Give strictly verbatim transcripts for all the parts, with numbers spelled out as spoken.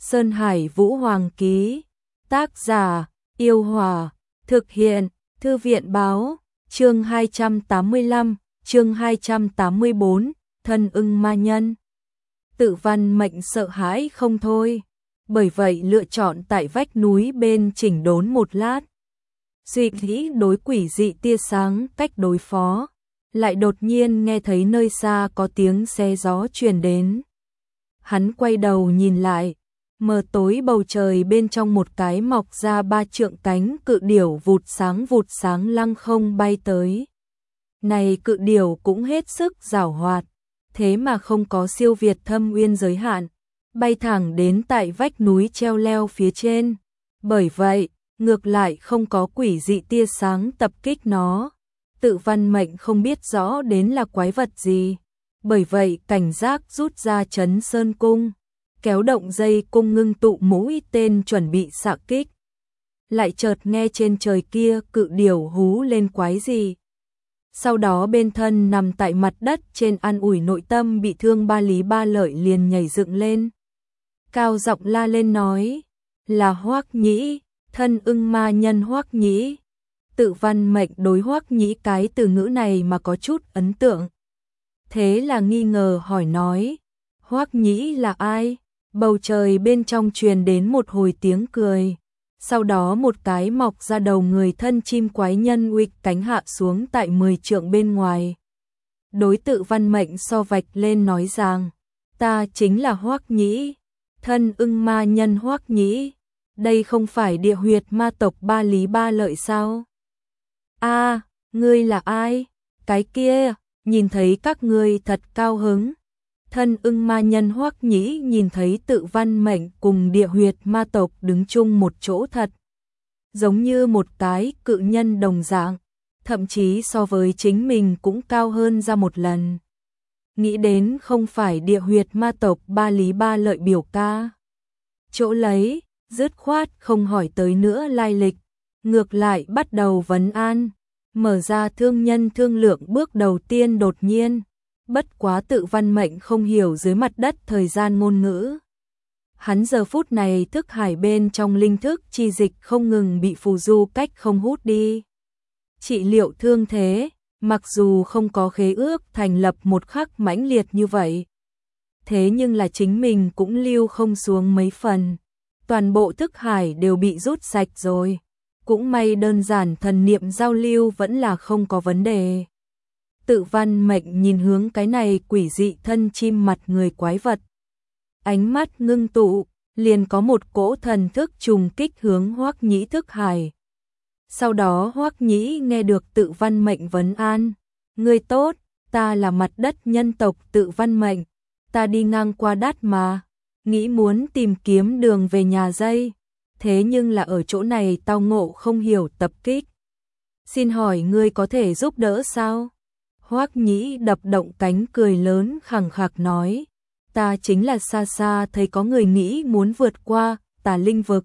Sơn Hải Vũ Hoàng ký. Tác giả, Yêu Hòa. Thực hiện, Thư viện báo. Chương hai trăm tám mươi lăm, chương hai trăm tám mươi tư, Thân ưng ma nhân. Tự Văn Mệnh sợ hãi không thôi, bởi vậy lựa chọn tại vách núi bên chỉnh đốn một lát. Suy nghĩ đối quỷ dị tia sáng cách đối phó, lại đột nhiên nghe thấy nơi xa có tiếng xe gió truyền đến. Hắn quay đầu nhìn lại, mờ tối bầu trời bên trong một cái mọc ra ba trượng cánh cự điểu vụt sáng vụt sáng lăng không bay tới. Này cự điểu cũng hết sức giảo hoạt, thế mà không có siêu việt thâm uyên giới hạn, bay thẳng đến tại vách núi treo leo phía trên. Bởi vậy, ngược lại không có quỷ dị tia sáng tập kích nó. Tự Văn Mệnh không biết rõ đến là quái vật gì, bởi vậy cảnh giác rút ra Trấn Sơn Cung, kéo động dây cung ngưng tụ mũi tên chuẩn bị xạ kích. Lại chợt nghe trên trời kia cự điểu hú lên quái gì. Sau đó bên thân nằm tại mặt đất trên an ủi nội tâm bị thương Ba Lý Ba Lợi liền nhảy dựng lên. Cao giọng la lên nói, là Hoắc Nhĩ, thân ưng ma nhân Hoắc Nhĩ. Tự Văn Mệnh đối Hoắc Nhĩ cái từ ngữ này mà có chút ấn tượng. Thế là nghi ngờ hỏi nói, Hoắc Nhĩ là ai? Bầu trời bên trong truyền đến một hồi tiếng cười. Sau đó một cái mọc ra đầu người thân chim quái nhân uịch cánh hạ xuống tại mười trượng bên ngoài. Đối Tự Văn Mệnh so vạch lên nói rằng, ta chính là Hoắc Nhĩ, thân ưng ma nhân Hoắc Nhĩ. Đây không phải địa huyệt ma tộc Ba Lý Ba Lợi sao? A, ngươi là ai? Cái kia, nhìn thấy các ngươi thật cao hứng. Thân ưng ma nhân Hoắc Nhĩ nhìn thấy Tự Văn Mệnh cùng địa huyệt ma tộc đứng chung một chỗ thật. Giống như một cái cự nhân đồng dạng, thậm chí so với chính mình cũng cao hơn ra một lần. Nghĩ đến không phải địa huyệt ma tộc Ba Lý Ba Lợi biểu ca. Chỗ lấy, dứt khoát không hỏi tới nữa lai lịch, ngược lại bắt đầu vấn an, mở ra thương nhân thương lượng bước đầu tiên đột nhiên. Bất quá Tự Văn Mệnh không hiểu dưới mặt đất thời gian ngôn ngữ. Hắn giờ phút này thức hải bên trong linh thức chi dịch không ngừng bị phù du cách không hút đi. Trị liệu thương thế, mặc dù không có khế ước thành lập một khắc mãnh liệt như vậy. Thế nhưng là chính mình cũng lưu không xuống mấy phần. Toàn bộ thức hải đều bị rút sạch rồi. Cũng may đơn giản thần niệm giao lưu vẫn là không có vấn đề. Tự Văn Mệnh nhìn hướng cái này quỷ dị thân chim mặt người quái vật. Ánh mắt ngưng tụ, liền có một cỗ thần thức trùng kích hướng Hoắc Nhĩ thức hải. Sau đó Hoắc Nhĩ nghe được Tự Văn Mệnh vấn an. Ngươi tốt, ta là mặt đất nhân tộc Tự Văn Mệnh. Ta đi ngang qua đát mà, nghĩ muốn tìm kiếm đường về nhà dây. Thế nhưng là ở chỗ này tao ngộ không hiểu tập kích. Xin hỏi ngươi có thể giúp đỡ sao? Hoắc Nhĩ đập động cánh cười lớn khẳng khặc nói, ta chính là xa xa thấy có người nghĩ muốn vượt qua Tà Linh vực,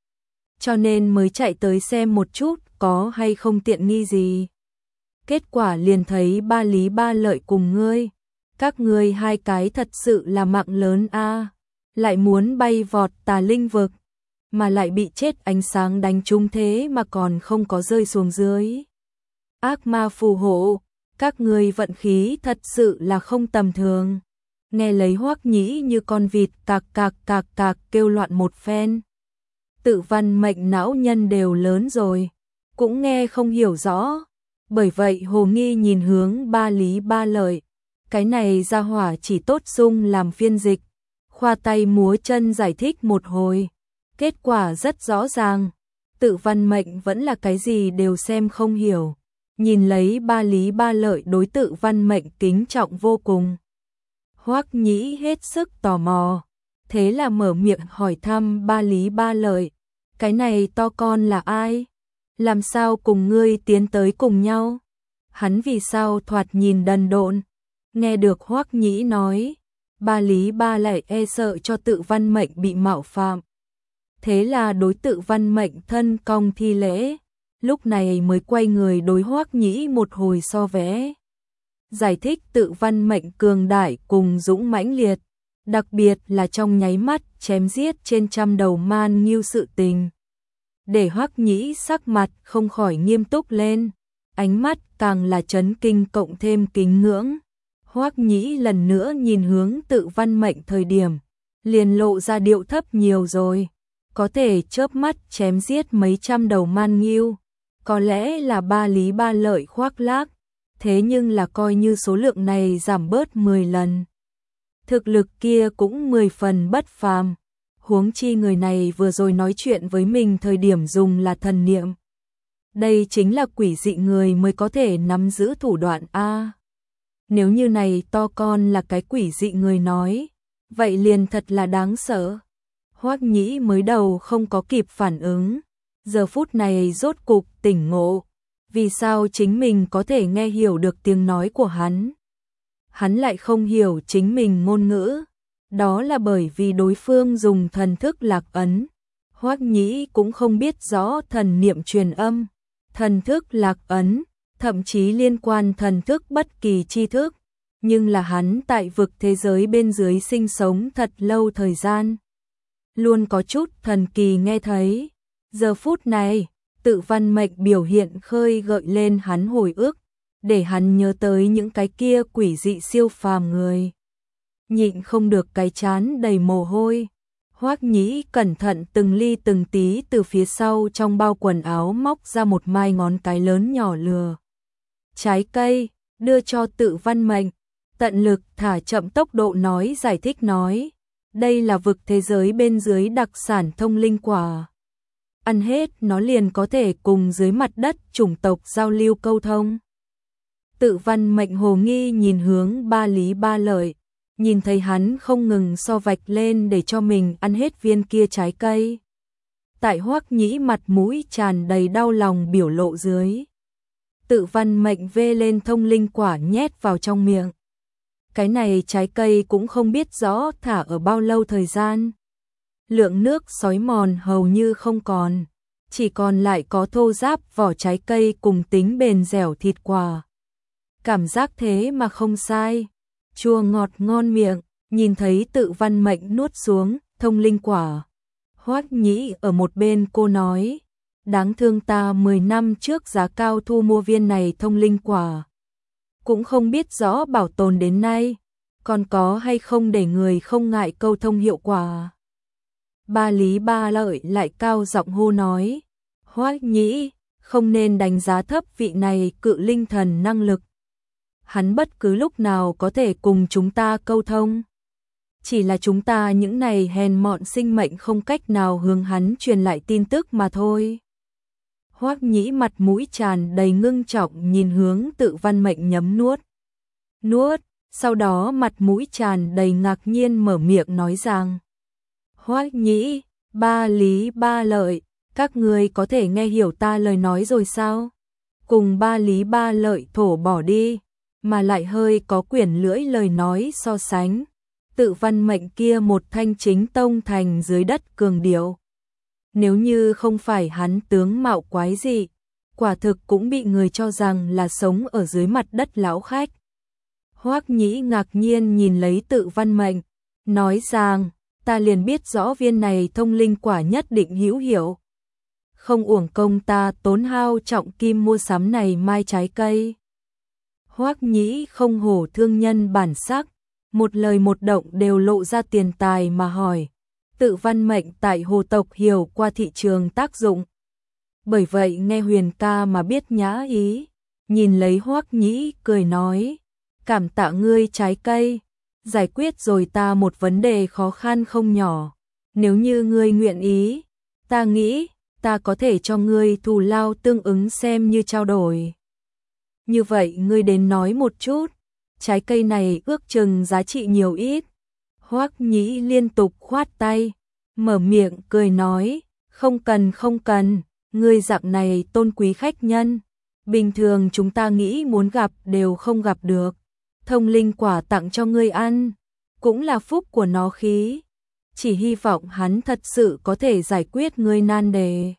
cho nên mới chạy tới xem một chút có hay không tiện nghi gì. Kết quả liền thấy Ba Lý Ba Lợi cùng ngươi, các ngươi hai cái thật sự là mạng lớn a, lại muốn bay vọt Tà Linh vực, mà lại bị chết ánh sáng đánh trúng thế mà còn không có rơi xuống dưới. Ác ma phù hộ, các ngươi vận khí thật sự là không tầm thường. Nghe lấy Hoắc Nhĩ như con vịt cạc cạc cạc cạc kêu loạn một phen. Tự Văn Mệnh não nhân đều lớn rồi, cũng nghe không hiểu rõ. Bởi vậy hồ nghi nhìn hướng Ba Lý Ba Lợi. Cái này ra hỏa chỉ tốt dung làm phiên dịch, khoa tay múa chân giải thích một hồi. Kết quả rất rõ ràng, Tự Văn Mệnh vẫn là cái gì đều xem không hiểu. Nhìn lấy Ba Lý Ba Lợi đối Tự Văn Mệnh kính trọng vô cùng. Hoắc Nhĩ hết sức tò mò, thế là mở miệng hỏi thăm Ba Lý Ba Lợi, cái này to con là ai? Làm sao cùng ngươi tiến tới cùng nhau? Hắn vì sao thoạt nhìn đần độn? Nghe được Hoắc Nhĩ nói, Ba Lý Ba Lợi e sợ cho Tự Văn Mệnh bị mạo phạm. Thế là đối Tự Văn Mệnh thân cong thi lễ. Lúc này mới quay người đối Hoắc Nhĩ một hồi so vẽ. Giải thích Tự Văn Mệnh cường đại cùng dũng mãnh liệt, đặc biệt là trong nháy mắt chém giết trên trăm đầu man ngưu sự tình. Để Hoắc Nhĩ sắc mặt không khỏi nghiêm túc lên, ánh mắt càng là chấn kinh cộng thêm kính ngưỡng. Hoắc Nhĩ lần nữa nhìn hướng Tự Văn Mệnh thời điểm, liền lộ ra điệu thấp nhiều rồi, có thể chớp mắt chém giết mấy trăm đầu man ngưu, có lẽ là ba lý ba lợi khoác lác, thế nhưng là coi như số lượng này giảm bớt mười lần. Thực lực kia cũng mười phần bất phàm, huống chi người này vừa rồi nói chuyện với mình thời điểm dùng là thần niệm. Đây chính là quỷ dị người mới có thể nắm giữ thủ đoạn a. Nếu như này to con là cái quỷ dị người nói, vậy liền thật là đáng sợ. Hoắc Nhĩ mới đầu không có kịp phản ứng, giờ phút này rốt cục tỉnh ngộ, vì sao chính mình có thể nghe hiểu được tiếng nói của hắn. Hắn lại không hiểu chính mình ngôn ngữ, đó là bởi vì đối phương dùng thần thức lạc ấn. Hoắc Nhĩ cũng không biết rõ thần niệm truyền âm, thần thức lạc ấn, thậm chí liên quan thần thức bất kỳ tri thức, nhưng là hắn tại vực thế giới bên dưới sinh sống thật lâu thời gian, luôn có chút thần kỳ nghe thấy. Giờ phút này, Tự Văn Mệnh biểu hiện khơi gợi lên hắn hồi ức, để hắn nhớ tới những cái kia quỷ dị siêu phàm người. Nhịn không được cái chán đầy mồ hôi. Hoắc Nhĩ cẩn thận từng ly từng tí từ phía sau trong bao quần áo móc ra một mai ngón cái lớn nhỏ lừa trái cây, đưa cho Tự Văn Mệnh, tận lực thả chậm tốc độ nói giải thích nói, đây là vực thế giới bên dưới đặc sản thông linh quả. Ăn hết nó liền có thể cùng dưới mặt đất chủng tộc giao lưu câu thông. Tự Văn Mệnh hồ nghi nhìn hướng ba lý ba lợi, nhìn thấy hắn không ngừng so vạch lên để cho mình ăn hết viên kia trái cây. Tại Hoắc Nhĩ mặt mũi tràn đầy đau lòng biểu lộ dưới, Tự Văn Mệnh vê lên thông linh quả nhét vào trong miệng. Cái này trái cây cũng không biết rõ thả ở bao lâu thời gian. Lượng nước xói mòn hầu như không còn, chỉ còn lại có thô ráp vỏ trái cây cùng tính bền dẻo thịt quả. Cảm giác thế mà không sai, chua ngọt ngon miệng, nhìn thấy Tự Văn Mệnh nuốt xuống thông linh quả. Hoắc Nhĩ ở một bên cô nói, đáng thương ta mười năm trước giá cao thu mua viên này thông linh quả, cũng không biết rõ bảo tồn đến nay, còn có hay không để người không ngại câu thông hiệu quả. Ba lý ba lợi lại cao giọng hô nói, Hoắc Nhĩ, không nên đánh giá thấp vị này cự linh thần năng lực. Hắn bất cứ lúc nào có thể cùng chúng ta câu thông. Chỉ là chúng ta những này hèn mọn sinh mệnh không cách nào hướng hắn truyền lại tin tức mà thôi. Hoắc Nhĩ mặt mũi tràn đầy ngưng trọng nhìn hướng Tự Văn Mệnh nhấm nuốt. Nuốt, sau đó mặt mũi tràn đầy ngạc nhiên mở miệng nói rằng, Hoắc Nhĩ, ba lý ba lợi, các ngươi có thể nghe hiểu ta lời nói rồi sao? Cùng ba lý ba lợi thổ bỏ đi, mà lại hơi có quyển lưỡi lời nói so sánh. Tự Văn Mệnh kia một thanh chính tông thành dưới đất cường điệu. Nếu như không phải hắn tướng mạo quái dị, quả thực cũng bị người cho rằng là sống ở dưới mặt đất lão khách. Hoắc Nhĩ ngạc nhiên nhìn lấy Tự Văn Mệnh, nói rằng, ta liền biết rõ viên này thông linh quả nhất định hữu hiệu. Không uổng công ta tốn hao trọng kim mua sắm này mai trái cây. Hoắc Nhĩ không hổ thương nhân bản sắc, một lời một động đều lộ ra tiền tài mà hỏi. Tự Văn Mệnh tại hồ tộc hiểu qua thị trường tác dụng. Bởi vậy nghe Huyền ca mà biết nhã ý, nhìn lấy Hoắc Nhĩ cười nói, cảm tạ ngươi trái cây, giải quyết rồi ta một vấn đề khó khăn không nhỏ. Nếu như ngươi nguyện ý, ta nghĩ, ta có thể cho ngươi thù lao tương ứng xem như trao đổi. Như vậy ngươi đến nói một chút, trái cây này ước chừng giá trị nhiều ít. Hoắc Nhĩ liên tục khoát tay, mở miệng cười nói, không cần không cần, ngươi dạng này tôn quý khách nhân, bình thường chúng ta nghĩ muốn gặp đều không gặp được. Thông linh quả tặng cho ngươi ăn, cũng là phúc của nó khí, chỉ hy vọng hắn thật sự có thể giải quyết ngươi nan đề.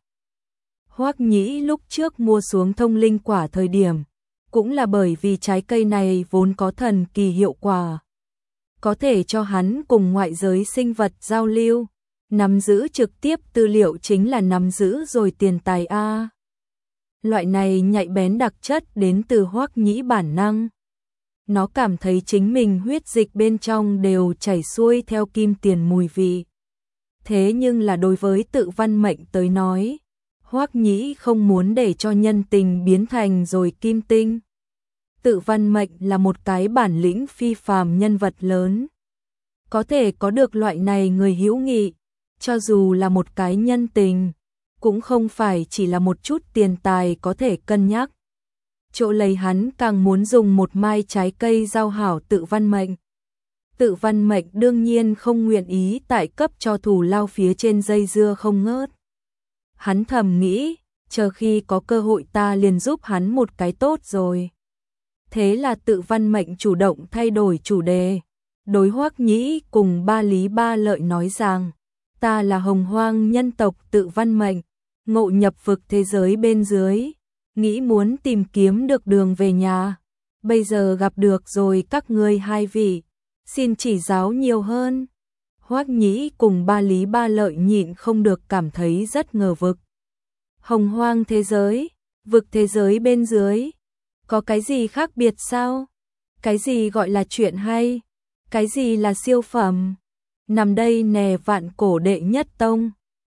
Hoắc Nhĩ lúc trước mua xuống thông linh quả thời điểm, cũng là bởi vì trái cây này vốn có thần kỳ hiệu quả. có thể cho hắn cùng ngoại giới sinh vật giao lưu, nắm giữ trực tiếp tư liệu chính là nắm giữ rồi tiền tài a. Loại này nhạy bén đặc chất đến từ Hoắc Nhĩ bản năng. Nó cảm thấy chính mình huyết dịch bên trong đều chảy xuôi theo kim tiền mùi vị. Thế nhưng là đối với Tự Văn Mệnh tới nói, Hoắc Nhĩ không muốn để cho nhân tình biến thành rồi kim tinh. Tự Văn Mệnh là một cái bản lĩnh phi phàm nhân vật lớn. Có thể có được loại này người hữu nghị, cho dù là một cái nhân tình, cũng không phải chỉ là một chút tiền tài có thể cân nhắc. Chỗ lấy hắn càng muốn dùng một mai trái cây giao hảo Tự Văn Mệnh. Tự Văn Mệnh đương nhiên không nguyện ý tại cấp cho thù lao phía trên dây dưa không ngớt. Hắn thầm nghĩ, chờ khi có cơ hội ta liền giúp hắn một cái tốt rồi. Thế là Tự Văn Mệnh chủ động thay đổi chủ đề. Đối Hoắc Nhĩ cùng Ba Lý Ba Lợi nói rằng, ta là Hồng Hoang nhân tộc Tự Văn Mệnh, ngộ nhập vực thế giới bên dưới, nghĩ muốn tìm kiếm được đường về nhà. Bây giờ gặp được rồi các ngươi hai vị, xin chỉ giáo nhiều hơn. Hoắc Nhĩ cùng Ba Lý Ba Lợi nhịn không được cảm thấy rất ngờ vực. Hồng Hoang thế giới, vực thế giới bên dưới, có cái gì khác biệt sao? Cái gì gọi là chuyện hay? Cái gì là siêu phẩm? Nằm đây nè vạn cổ đệ nhất tông.